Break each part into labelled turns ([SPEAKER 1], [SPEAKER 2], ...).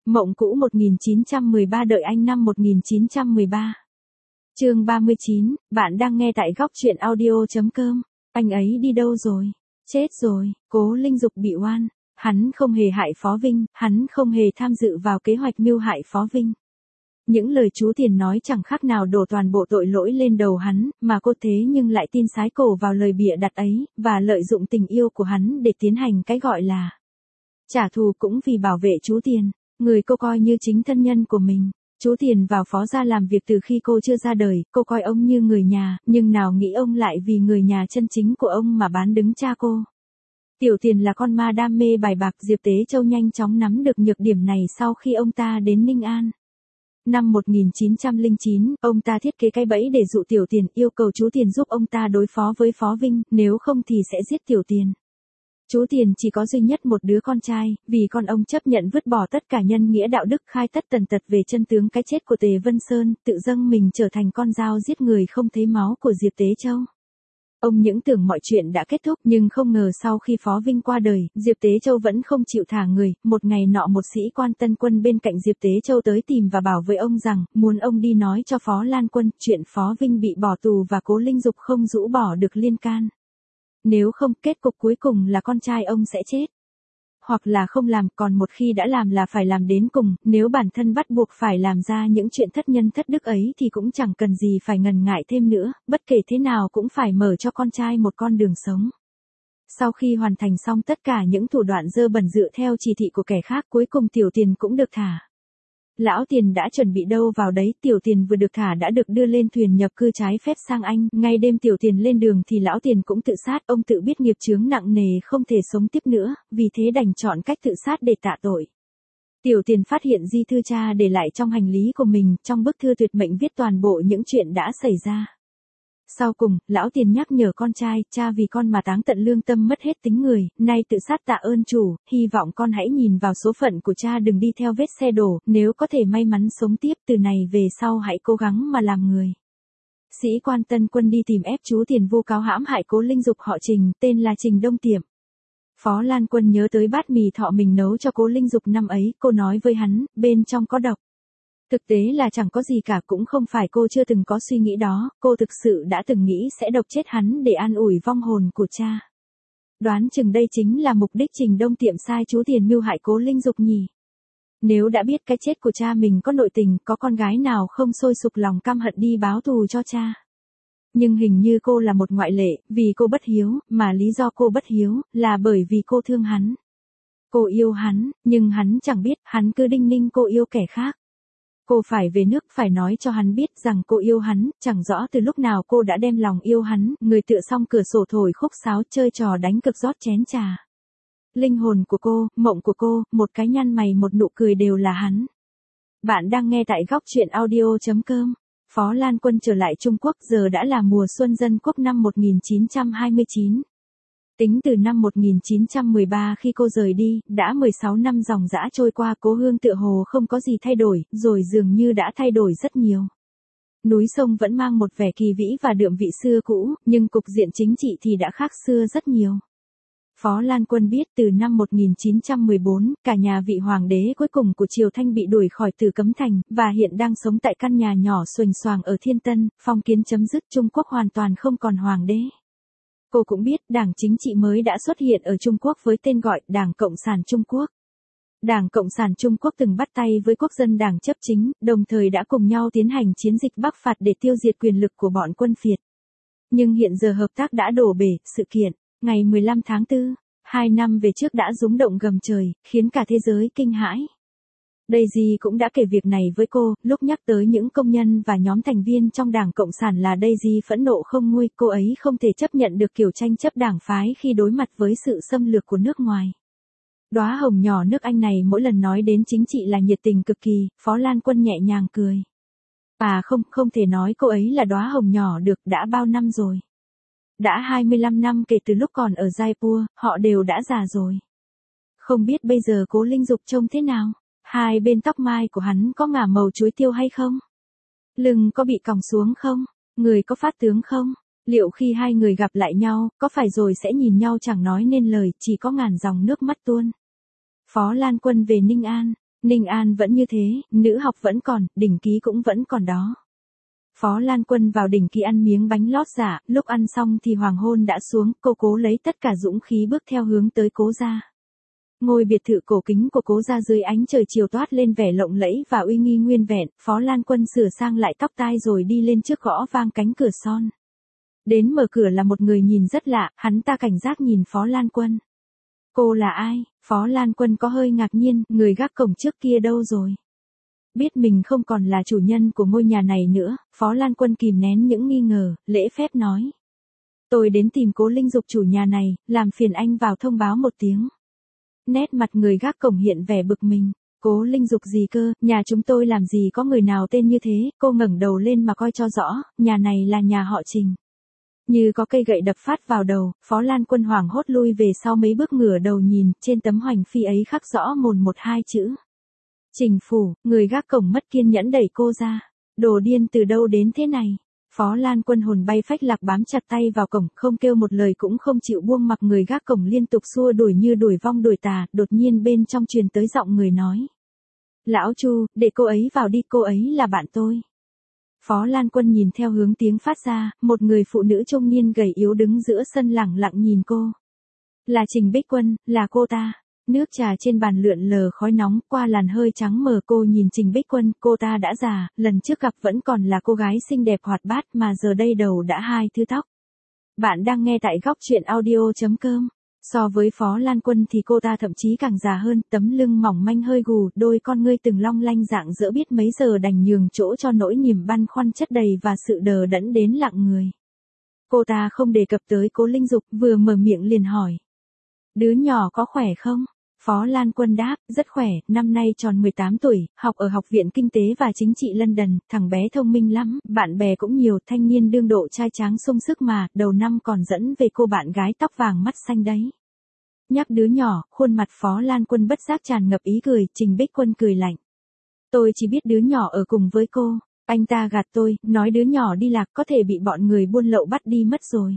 [SPEAKER 1] Mộng cũ 1913 đợi anh năm 1913. Chương 39, bạn đang nghe tại góc truyện audio.com. Anh ấy đi đâu rồi? Chết rồi, Cố Linh Dục bị oan. Hắn không hề hại Phó Vinh, hắn không hề tham dự vào kế hoạch mưu hại Phó Vinh. Những lời chú Tiền nói chẳng khác nào đổ toàn bộ tội lỗi lên đầu hắn, mà cô thế nhưng lại tin sái cổ vào lời bịa đặt ấy, và lợi dụng tình yêu của hắn để tiến hành cái gọi là trả thù cũng vì bảo vệ chú Tiền, người cô coi như chính thân nhân của mình. Chú Tiền vào Phó gia làm việc từ khi cô chưa ra đời, cô coi ông như người nhà, nhưng nào nghĩ ông lại vì người nhà chân chính của ông mà bán đứng cha cô. Tiểu Tiền là con ma đam mê bài bạc, Diệp Tế Châu nhanh chóng nắm được nhược điểm này sau khi ông ta đến Ninh An. Năm 1909, ông ta thiết kế cái bẫy để dụ Tiểu Tiền, yêu cầu chú Tiền giúp ông ta đối phó với Phó Vinh, nếu không thì sẽ giết Tiểu Tiền. Chú Tiền chỉ có duy nhất một đứa con trai, vì con ông chấp nhận vứt bỏ tất cả nhân nghĩa đạo đức, khai tất tần tật về chân tướng cái chết của Tề Vân Sơn, tự dâng mình trở thành con dao giết người không thấy máu của Diệp Tế Châu. Ông những tưởng mọi chuyện đã kết thúc, nhưng không ngờ sau khi Phó Vinh qua đời, Diệp Tế Châu vẫn không chịu thả người. Một ngày nọ một sĩ quan Tân Quân bên cạnh Diệp Tế Châu tới tìm và bảo với ông rằng, muốn ông đi nói cho Phó Lan Quân, chuyện Phó Vinh bị bỏ tù và Cố Linh Dục không rũ bỏ được liên can. Nếu không, kết cục cuối cùng là con trai ông sẽ chết. Hoặc là không làm, còn một khi đã làm là phải làm đến cùng, nếu bản thân bắt buộc phải làm ra những chuyện thất nhân thất đức ấy thì cũng chẳng cần gì phải ngần ngại thêm nữa, bất kể thế nào cũng phải mở cho con trai một con đường sống. Sau khi hoàn thành xong tất cả những thủ đoạn dơ bẩn dựa theo chỉ thị của kẻ khác, cuối cùng Tiểu Tiền cũng được thả. Lão Tiền đã chuẩn bị đâu vào đấy, Tiểu Tiền vừa được thả đã được đưa lên thuyền nhập cư trái phép sang Anh, ngay đêm Tiểu Tiền lên đường thì Lão Tiền cũng tự sát, ông tự biết nghiệp chướng nặng nề không thể sống tiếp nữa, vì thế đành chọn cách tự sát để tạ tội. Tiểu Tiền phát hiện di thư cha để lại trong hành lý của mình, trong bức thư tuyệt mệnh viết toàn bộ những chuyện đã xảy ra. Sau cùng, Lão Tiền nhắc nhở con trai, cha vì con mà táng tận lương tâm mất hết tính người, nay tự sát tạ ơn chủ, hy vọng con hãy nhìn vào số phận của cha, đừng đi theo vết xe đổ, nếu có thể may mắn sống tiếp từ này về sau hãy cố gắng mà làm người. Sĩ quan Tân Quân đi tìm ép chú Tiền vu cáo hãm hại Cố Linh Dục, họ Trình, tên là Trình Đông Tiệm. Phó Lan Quân nhớ tới bát mì thọ mình nấu cho Cố Linh Dục năm ấy, cô nói với hắn, bên trong có độc. Thực tế là chẳng có gì cả, cũng không phải cô chưa từng có suy nghĩ đó, cô thực sự đã từng nghĩ sẽ độc chết hắn để an ủi vong hồn của cha. Đoán chừng đây chính là mục đích Trình Đông Tiệm sai chú Tiền mưu hại Cố Linh Dục nhỉ. Nếu đã biết cái chết của cha mình có nội tình, có con gái nào không sôi sục lòng căm hận đi báo thù cho cha. Nhưng hình như cô là một ngoại lệ, vì cô bất hiếu, mà lý do cô bất hiếu là bởi vì cô thương hắn. Cô yêu hắn, nhưng hắn chẳng biết, hắn cứ đinh ninh cô yêu kẻ khác. Cô phải về nước, phải nói cho hắn biết rằng cô yêu hắn, chẳng rõ từ lúc nào cô đã đem lòng yêu hắn, người tựa song cửa sổ thổi khúc sáo, chơi trò đánh cực rót chén trà. Linh hồn của cô, mộng của cô, một cái nhăn mày một nụ cười đều là hắn. Bạn đang nghe tại góc truyện audio.com. Phó Lan Quân trở lại Trung Quốc, giờ đã là mùa xuân Dân Quốc năm 1929. Tính từ năm 1913 khi cô rời đi, đã 16 năm dòng dã trôi qua, Cố Hương tựa hồ không có gì thay đổi, rồi dường như đã thay đổi rất nhiều. Núi sông vẫn mang một vẻ kỳ vĩ và đượm vị xưa cũ, nhưng cục diện chính trị thì đã khác xưa rất nhiều. Phó Lan Quân biết từ năm 1914, cả nhà vị hoàng đế cuối cùng của Triều Thanh bị đuổi khỏi Tử Cấm Thành, và hiện đang sống tại căn nhà nhỏ xuềnh xoàng ở Thiên Tân, phong kiến chấm dứt, Trung Quốc hoàn toàn không còn hoàng đế. Cô cũng biết đảng chính trị mới đã xuất hiện ở Trung Quốc với tên gọi Đảng Cộng sản Trung Quốc. Đảng Cộng sản Trung Quốc từng bắt tay với Quốc dân Đảng chấp chính, đồng thời đã cùng nhau tiến hành chiến dịch Bắc phạt để tiêu diệt quyền lực của bọn quân phiệt. Nhưng hiện giờ hợp tác đã đổ bể, sự kiện ngày 15 tháng 4, 2 năm về trước đã rúng động gầm trời, khiến cả thế giới kinh hãi. Daisy cũng đã kể việc này với cô, lúc nhắc tới những công nhân và nhóm thành viên trong Đảng Cộng sản là Daisy phẫn nộ không nguôi, cô ấy không thể chấp nhận được kiểu tranh chấp đảng phái khi đối mặt với sự xâm lược của nước ngoài. Đóa hồng nhỏ nước Anh này mỗi lần nói đến chính trị là nhiệt tình cực kỳ, Phó Lan Quân nhẹ nhàng cười. À không thể nói cô ấy là đóa hồng nhỏ được, đã bao năm rồi. Đã 25 năm kể từ lúc còn ở Jaipur, họ đều đã già rồi. Không biết bây giờ Cố Linh Dục trông thế nào? Hai bên tóc mai của hắn có ngả màu chuối tiêu hay không? Lưng có bị còng xuống không? Người có phát tướng không? Liệu khi hai người gặp lại nhau, có phải rồi sẽ nhìn nhau chẳng nói nên lời, chỉ có ngàn dòng nước mắt tuôn. Phó Lan Quân về Ninh An. Ninh An vẫn như thế, nữ học vẫn còn, đỉnh ký cũng vẫn còn đó. Phó Lan Quân vào đỉnh ký ăn miếng bánh lót giả, lúc ăn xong thì hoàng hôn đã xuống, cô cố lấy tất cả dũng khí bước theo hướng tới cố gia. Ngôi biệt thự cổ kính của cố gia dưới ánh trời chiều toát lên vẻ lộng lẫy và uy nghi nguyên vẹn, Phó Lan Quân sửa sang lại tóc tai rồi đi lên trước gõ vang cánh cửa son. Đến mở cửa là một người nhìn rất lạ, hắn ta cảnh giác nhìn Phó Lan Quân. Cô là ai? Phó Lan Quân có hơi ngạc nhiên, người gác cổng trước kia đâu rồi? Biết mình không còn là chủ nhân của ngôi nhà này nữa, Phó Lan Quân kìm nén những nghi ngờ, lễ phép nói. Tôi đến tìm Cố Linh Dục chủ nhà này, làm phiền anh vào thông báo một tiếng. Nét mặt người gác cổng hiện vẻ bực mình. Cố Linh Dục gì cơ, nhà chúng tôi làm gì có người nào tên như thế, cô ngẩng đầu lên mà coi cho rõ, nhà này là nhà họ Trình. Như có cây gậy đập phát vào đầu, Phó Lan Quân hoảng hốt lui về sau mấy bước ngửa đầu nhìn, trên tấm hoành phi ấy khắc rõ mồn một hai chữ. Trình phủ, người gác cổng mất kiên nhẫn đẩy cô ra. Đồ điên từ đâu đến thế này? Phó Lan Quân hồn bay phách lạc bám chặt tay vào cổng, không kêu một lời cũng không chịu buông mặc người gác cổng liên tục xua đuổi như đuổi vong đuổi tà, đột nhiên bên trong truyền tới giọng người nói. Lão Chu, để cô ấy vào đi, cô ấy là bạn tôi. Phó Lan Quân nhìn theo hướng tiếng phát ra, một người phụ nữ trung niên gầy yếu đứng giữa sân lẳng lặng nhìn cô. Là Trình Bích Quân, là cô ta. Nước trà trên bàn lượn lờ khói nóng, qua làn hơi trắng mờ cô nhìn Trình Bích Quân, cô ta đã già, lần trước gặp vẫn còn là cô gái xinh đẹp hoạt bát mà giờ đây đầu đã hai thứ tóc. Bạn đang nghe tại góc truyện audio.com. So với Phó Lan Quân thì cô ta thậm chí càng già hơn, tấm lưng mỏng manh hơi gù, đôi con ngươi từng long lanh dạng dỡ biết mấy giờ đành nhường chỗ cho nỗi niềm băn khoăn chất đầy và sự đờ đẫn đến lặng người. Cô ta không đề cập tới Cố Linh Dục, vừa mở miệng liền hỏi. Đứa nhỏ có khỏe không? Phó Lan Quân đáp, rất khỏe, năm nay tròn 18 tuổi, học ở Học viện Kinh tế và Chính trị London, thằng bé thông minh lắm, bạn bè cũng nhiều, thanh niên đương độ trai tráng sung sức mà, đầu năm còn dẫn về cô bạn gái tóc vàng mắt xanh đấy. Nhắc đứa nhỏ, khuôn mặt Phó Lan Quân bất giác tràn ngập ý cười, Trình Bích Quân cười lạnh. Tôi chỉ biết đứa nhỏ ở cùng với cô, anh ta gạt tôi, nói đứa nhỏ đi lạc có thể bị bọn người buôn lậu bắt đi mất rồi.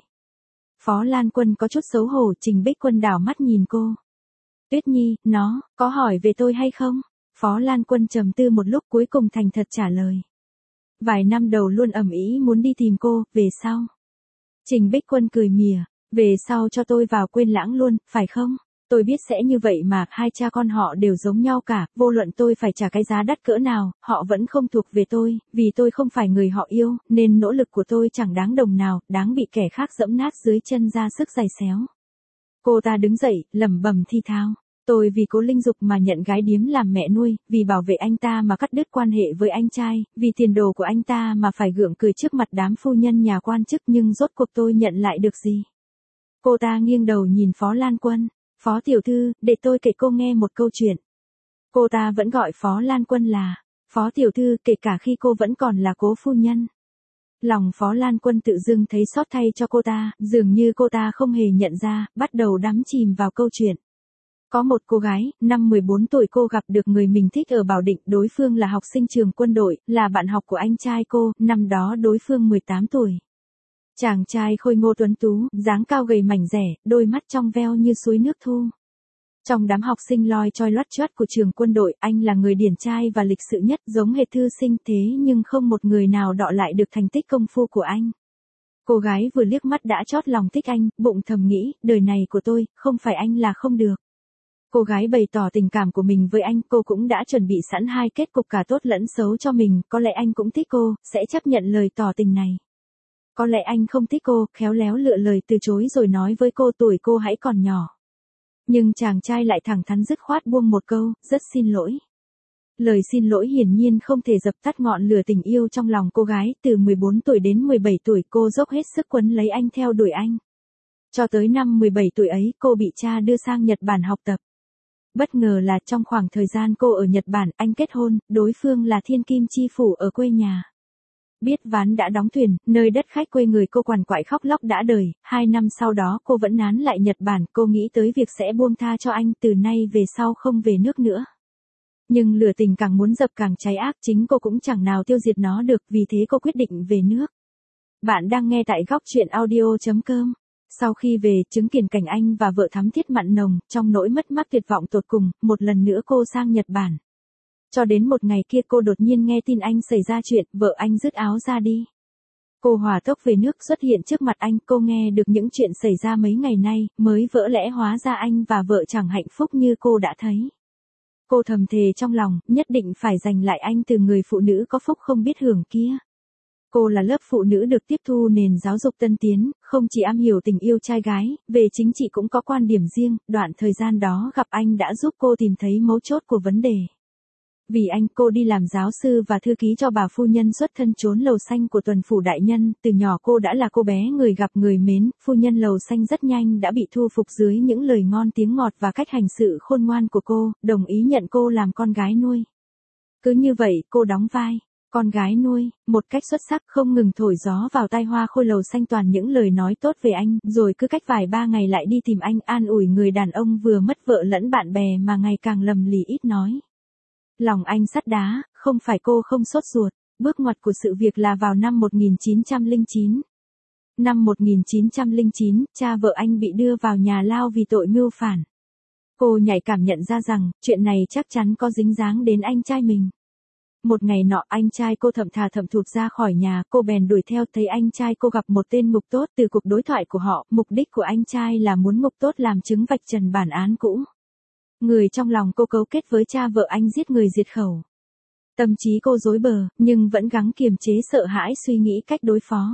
[SPEAKER 1] Phó Lan Quân có chút xấu hổ, Trình Bích Quân đảo mắt nhìn cô. Tuyết Nhi, nó, có hỏi về tôi hay không? Phó Lan Quân trầm tư một lúc cuối cùng thành thật trả lời. Vài năm đầu luôn ầm ĩ muốn đi tìm cô, về sau. Trình Bích Quân cười mỉa, về sau cho tôi vào quên lãng luôn, phải không? Tôi biết sẽ như vậy mà, hai cha con họ đều giống nhau cả, vô luận tôi phải trả cái giá đắt cỡ nào, họ vẫn không thuộc về tôi, vì tôi không phải người họ yêu, nên nỗ lực của tôi chẳng đáng đồng nào, đáng bị kẻ khác giẫm nát dưới chân ra sức giày xéo. Cô ta đứng dậy, lẩm bẩm thi thao. Tôi vì Cố Linh Dục mà nhận gái điếm làm mẹ nuôi, vì bảo vệ anh ta mà cắt đứt quan hệ với anh trai, vì tiền đồ của anh ta mà phải gượng cười trước mặt đám phu nhân nhà quan chức nhưng rốt cuộc tôi nhận lại được gì? Cô ta nghiêng đầu nhìn Phó Lan Quân. Phó tiểu thư, để tôi kể cô nghe một câu chuyện. Cô ta vẫn gọi Phó Lan Quân là Phó tiểu thư kể cả khi cô vẫn còn là Cố phu nhân. Lòng Phó Lan Quân tự dưng thấy xót thay cho cô ta, dường như cô ta không hề nhận ra, bắt đầu đắm chìm vào câu chuyện. Có một cô gái, năm 14 tuổi cô gặp được người mình thích ở Bảo Định, đối phương là học sinh trường quân đội, là bạn học của anh trai cô, năm đó đối phương 18 tuổi. Chàng trai khôi ngô tuấn tú, dáng cao gầy mảnh dẻ, đôi mắt trong veo như suối nước thu. Trong đám học sinh loi choi loắt choắt của trường quân đội, anh là người điển trai và lịch sự nhất, giống hệt thư sinh thế nhưng không một người nào đọ lại được thành tích công phu của anh. Cô gái vừa liếc mắt đã chót lòng thích anh, bụng thầm nghĩ, đời này của tôi, không phải anh là không được. Cô gái bày tỏ tình cảm của mình với anh, cô cũng đã chuẩn bị sẵn hai kết cục cả tốt lẫn xấu cho mình, có lẽ anh cũng thích cô, sẽ chấp nhận lời tỏ tình này. Có lẽ anh không thích cô, khéo léo lựa lời từ chối rồi nói với cô tuổi cô hãy còn nhỏ. Nhưng chàng trai lại thẳng thắn dứt khoát buông một câu, rất xin lỗi. Lời xin lỗi hiển nhiên không thể dập tắt ngọn lửa tình yêu trong lòng cô gái, từ 14 tuổi đến 17 tuổi cô dốc hết sức quấn lấy anh theo đuổi anh. Cho tới năm 17 tuổi ấy cô bị cha đưa sang Nhật Bản học tập. Bất ngờ là trong khoảng thời gian cô ở Nhật Bản, anh kết hôn, đối phương là thiên kim chi phủ ở quê nhà. Biết ván đã đóng thuyền, nơi đất khách quê người cô quằn quại khóc lóc đã đời, 2 năm sau đó cô vẫn nán lại Nhật Bản, cô nghĩ tới việc sẽ buông tha cho anh, từ nay về sau không về nước nữa. Nhưng lửa tình càng muốn dập càng cháy ác, chính cô cũng chẳng nào tiêu diệt nó được, vì thế cô quyết định về nước. Bạn đang nghe tại góc truyện audio.com. Sau khi về, chứng kiến cảnh anh và vợ thắm thiết mặn nồng, trong nỗi mất mát tuyệt vọng tột cùng, một lần nữa cô sang Nhật Bản. Cho đến một ngày kia cô đột nhiên nghe tin anh xảy ra chuyện, vợ anh dứt áo ra đi. Cô hỏa tốc về nước xuất hiện trước mặt anh, cô nghe được những chuyện xảy ra mấy ngày nay, mới vỡ lẽ hóa ra anh và vợ chẳng hạnh phúc như cô đã thấy. Cô thầm thề trong lòng, nhất định phải giành lại anh từ người phụ nữ có phúc không biết hưởng kia. Cô là lớp phụ nữ được tiếp thu nền giáo dục tân tiến, không chỉ am hiểu tình yêu trai gái, về chính trị cũng có quan điểm riêng, đoạn thời gian đó gặp anh đã giúp cô tìm thấy mấu chốt của vấn đề. Vì anh cô đi làm giáo sư và thư ký cho bà phu nhân xuất thân trốn lầu xanh của tuần phủ đại nhân, từ nhỏ cô đã là cô bé người gặp người mến, phu nhân lầu xanh rất nhanh đã bị thu phục dưới những lời ngon tiếng ngọt và cách hành sự khôn ngoan của cô, đồng ý nhận cô làm con gái nuôi. Cứ như vậy cô đóng vai con gái nuôi, một cách xuất sắc không ngừng thổi gió vào tai hoa khôi lầu xanh toàn những lời nói tốt về anh, rồi cứ cách vài ba ngày lại đi tìm anh an ủi người đàn ông vừa mất vợ lẫn bạn bè mà ngày càng lầm lì ít nói. Lòng anh sắt đá, không phải cô không sốt ruột, bước ngoặt của sự việc là vào năm 1909. Năm 1909, cha vợ anh bị đưa vào nhà lao vì tội mưu phản. Cô nhạy cảm nhận ra rằng, chuyện này chắc chắn có dính dáng đến anh trai mình. Một ngày nọ anh trai cô thậm thà thậm thụt ra khỏi nhà, cô bèn đuổi theo thấy anh trai cô gặp một tên ngục tốt. Từ cuộc đối thoại của họ, mục đích của anh trai là muốn ngục tốt làm chứng vạch trần bản án cũ. Người trong lòng cô cấu kết với cha vợ anh giết người diệt khẩu. Tâm trí cô rối bời, nhưng vẫn gắng kiềm chế sợ hãi suy nghĩ cách đối phó.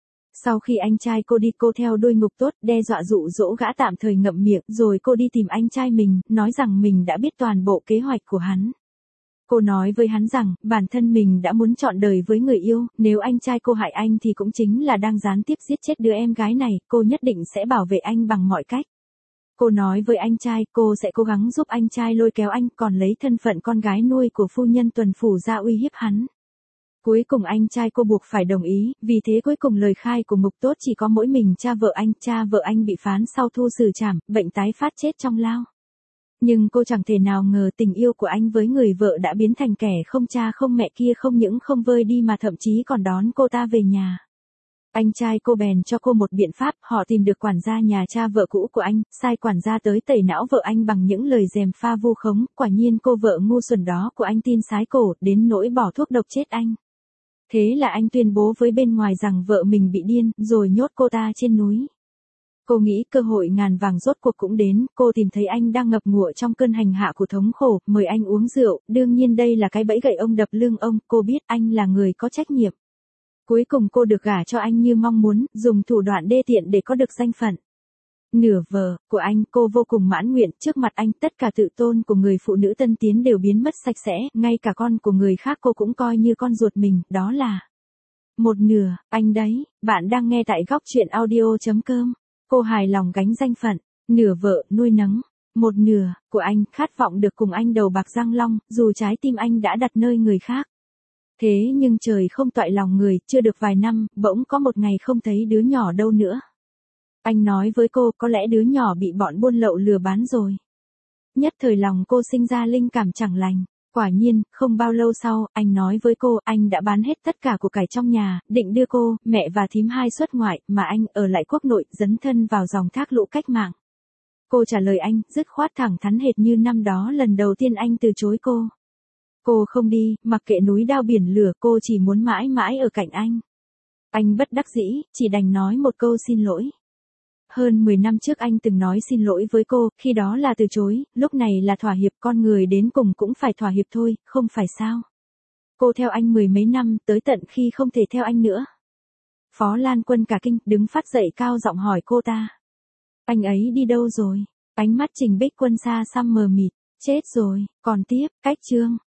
[SPEAKER 1] Sau khi anh trai cô đi cô theo đuôi ngục tốt, đe dọa dụ dỗ gã tạm thời ngậm miệng, rồi cô đi tìm anh trai mình, nói rằng mình đã biết toàn bộ kế hoạch của hắn. Cô nói với hắn rằng, bản thân mình đã muốn trọn đời với người yêu, nếu anh trai cô hại anh thì cũng chính là đang gián tiếp giết chết đứa em gái này, cô nhất định sẽ bảo vệ anh bằng mọi cách. Cô nói với anh trai, cô sẽ cố gắng giúp anh trai lôi kéo anh, còn lấy thân phận con gái nuôi của phu nhân tuần phủ ra uy hiếp hắn. Cuối cùng anh trai cô buộc phải đồng ý, vì thế cuối cùng lời khai của ngục tốt chỉ có mỗi mình cha vợ anh bị phán sau thu xử trảm, bệnh tái phát chết trong lao. Nhưng cô chẳng thể nào ngờ tình yêu của anh với người vợ đã biến thành kẻ không cha không mẹ kia không những không vơi đi mà thậm chí còn đón cô ta về nhà. Anh trai cô bèn cho cô một biện pháp, họ tìm được quản gia nhà cha vợ cũ của anh, sai quản gia tới tẩy não vợ anh bằng những lời gièm pha vu khống, quả nhiên cô vợ ngu xuẩn đó của anh tin sái cổ, đến nỗi bỏ thuốc độc chết anh. Thế là anh tuyên bố với bên ngoài rằng vợ mình bị điên, rồi nhốt cô ta trên núi. Cô nghĩ cơ hội ngàn vàng rốt cuộc cũng đến, cô tìm thấy anh đang ngập ngụa trong cơn hành hạ của thống khổ, mời anh uống rượu, đương nhiên đây là cái bẫy gậy ông đập lưng ông, cô biết anh là người có trách nhiệm. Cuối cùng cô được gả cho anh như mong muốn, dùng thủ đoạn đê tiện để có được danh phận. Nửa vợ của anh, cô vô cùng mãn nguyện, trước mặt anh tất cả tự tôn của người phụ nữ tân tiến đều biến mất sạch sẽ, ngay cả con của người khác cô cũng coi như con ruột mình, đó là một nửa, anh đấy, bạn đang nghe tại góc truyện audio.com. Cô hài lòng gánh danh phận, nửa vợ nuôi nấng, một nửa của anh khát vọng được cùng anh đầu bạc răng long, dù trái tim anh đã đặt nơi người khác. Thế nhưng trời không toại lòng người, chưa được vài năm, bỗng có một ngày không thấy đứa nhỏ đâu nữa. Anh nói với cô, có lẽ đứa nhỏ bị bọn buôn lậu lừa bán rồi. Nhất thời lòng cô sinh ra linh cảm chẳng lành. Quả nhiên, không bao lâu sau, anh nói với cô, anh đã bán hết tất cả của cải trong nhà, định đưa cô, mẹ và thím hai xuất ngoại, mà anh ở lại quốc nội, dấn thân vào dòng thác lũ cách mạng. Cô trả lời anh, dứt khoát thẳng thắn hệt như năm đó lần đầu tiên anh từ chối cô. Cô không đi, mặc kệ núi đao biển lửa, cô chỉ muốn mãi mãi ở cạnh anh. Anh bất đắc dĩ, chỉ đành nói một câu xin lỗi. Hơn 10 năm trước anh từng nói xin lỗi với cô, khi đó là từ chối, lúc này là thỏa hiệp, con người đến cùng cũng phải thỏa hiệp thôi, không phải sao. Cô theo anh 10 mấy năm, tới tận khi không thể theo anh nữa. Phó Lan Quân cả kinh, đứng phát dậy cao giọng hỏi cô ta. Anh ấy đi đâu rồi? Ánh mắt Trình Bích Quân xa xăm mờ mịt, chết rồi, còn tiếp, cách chương.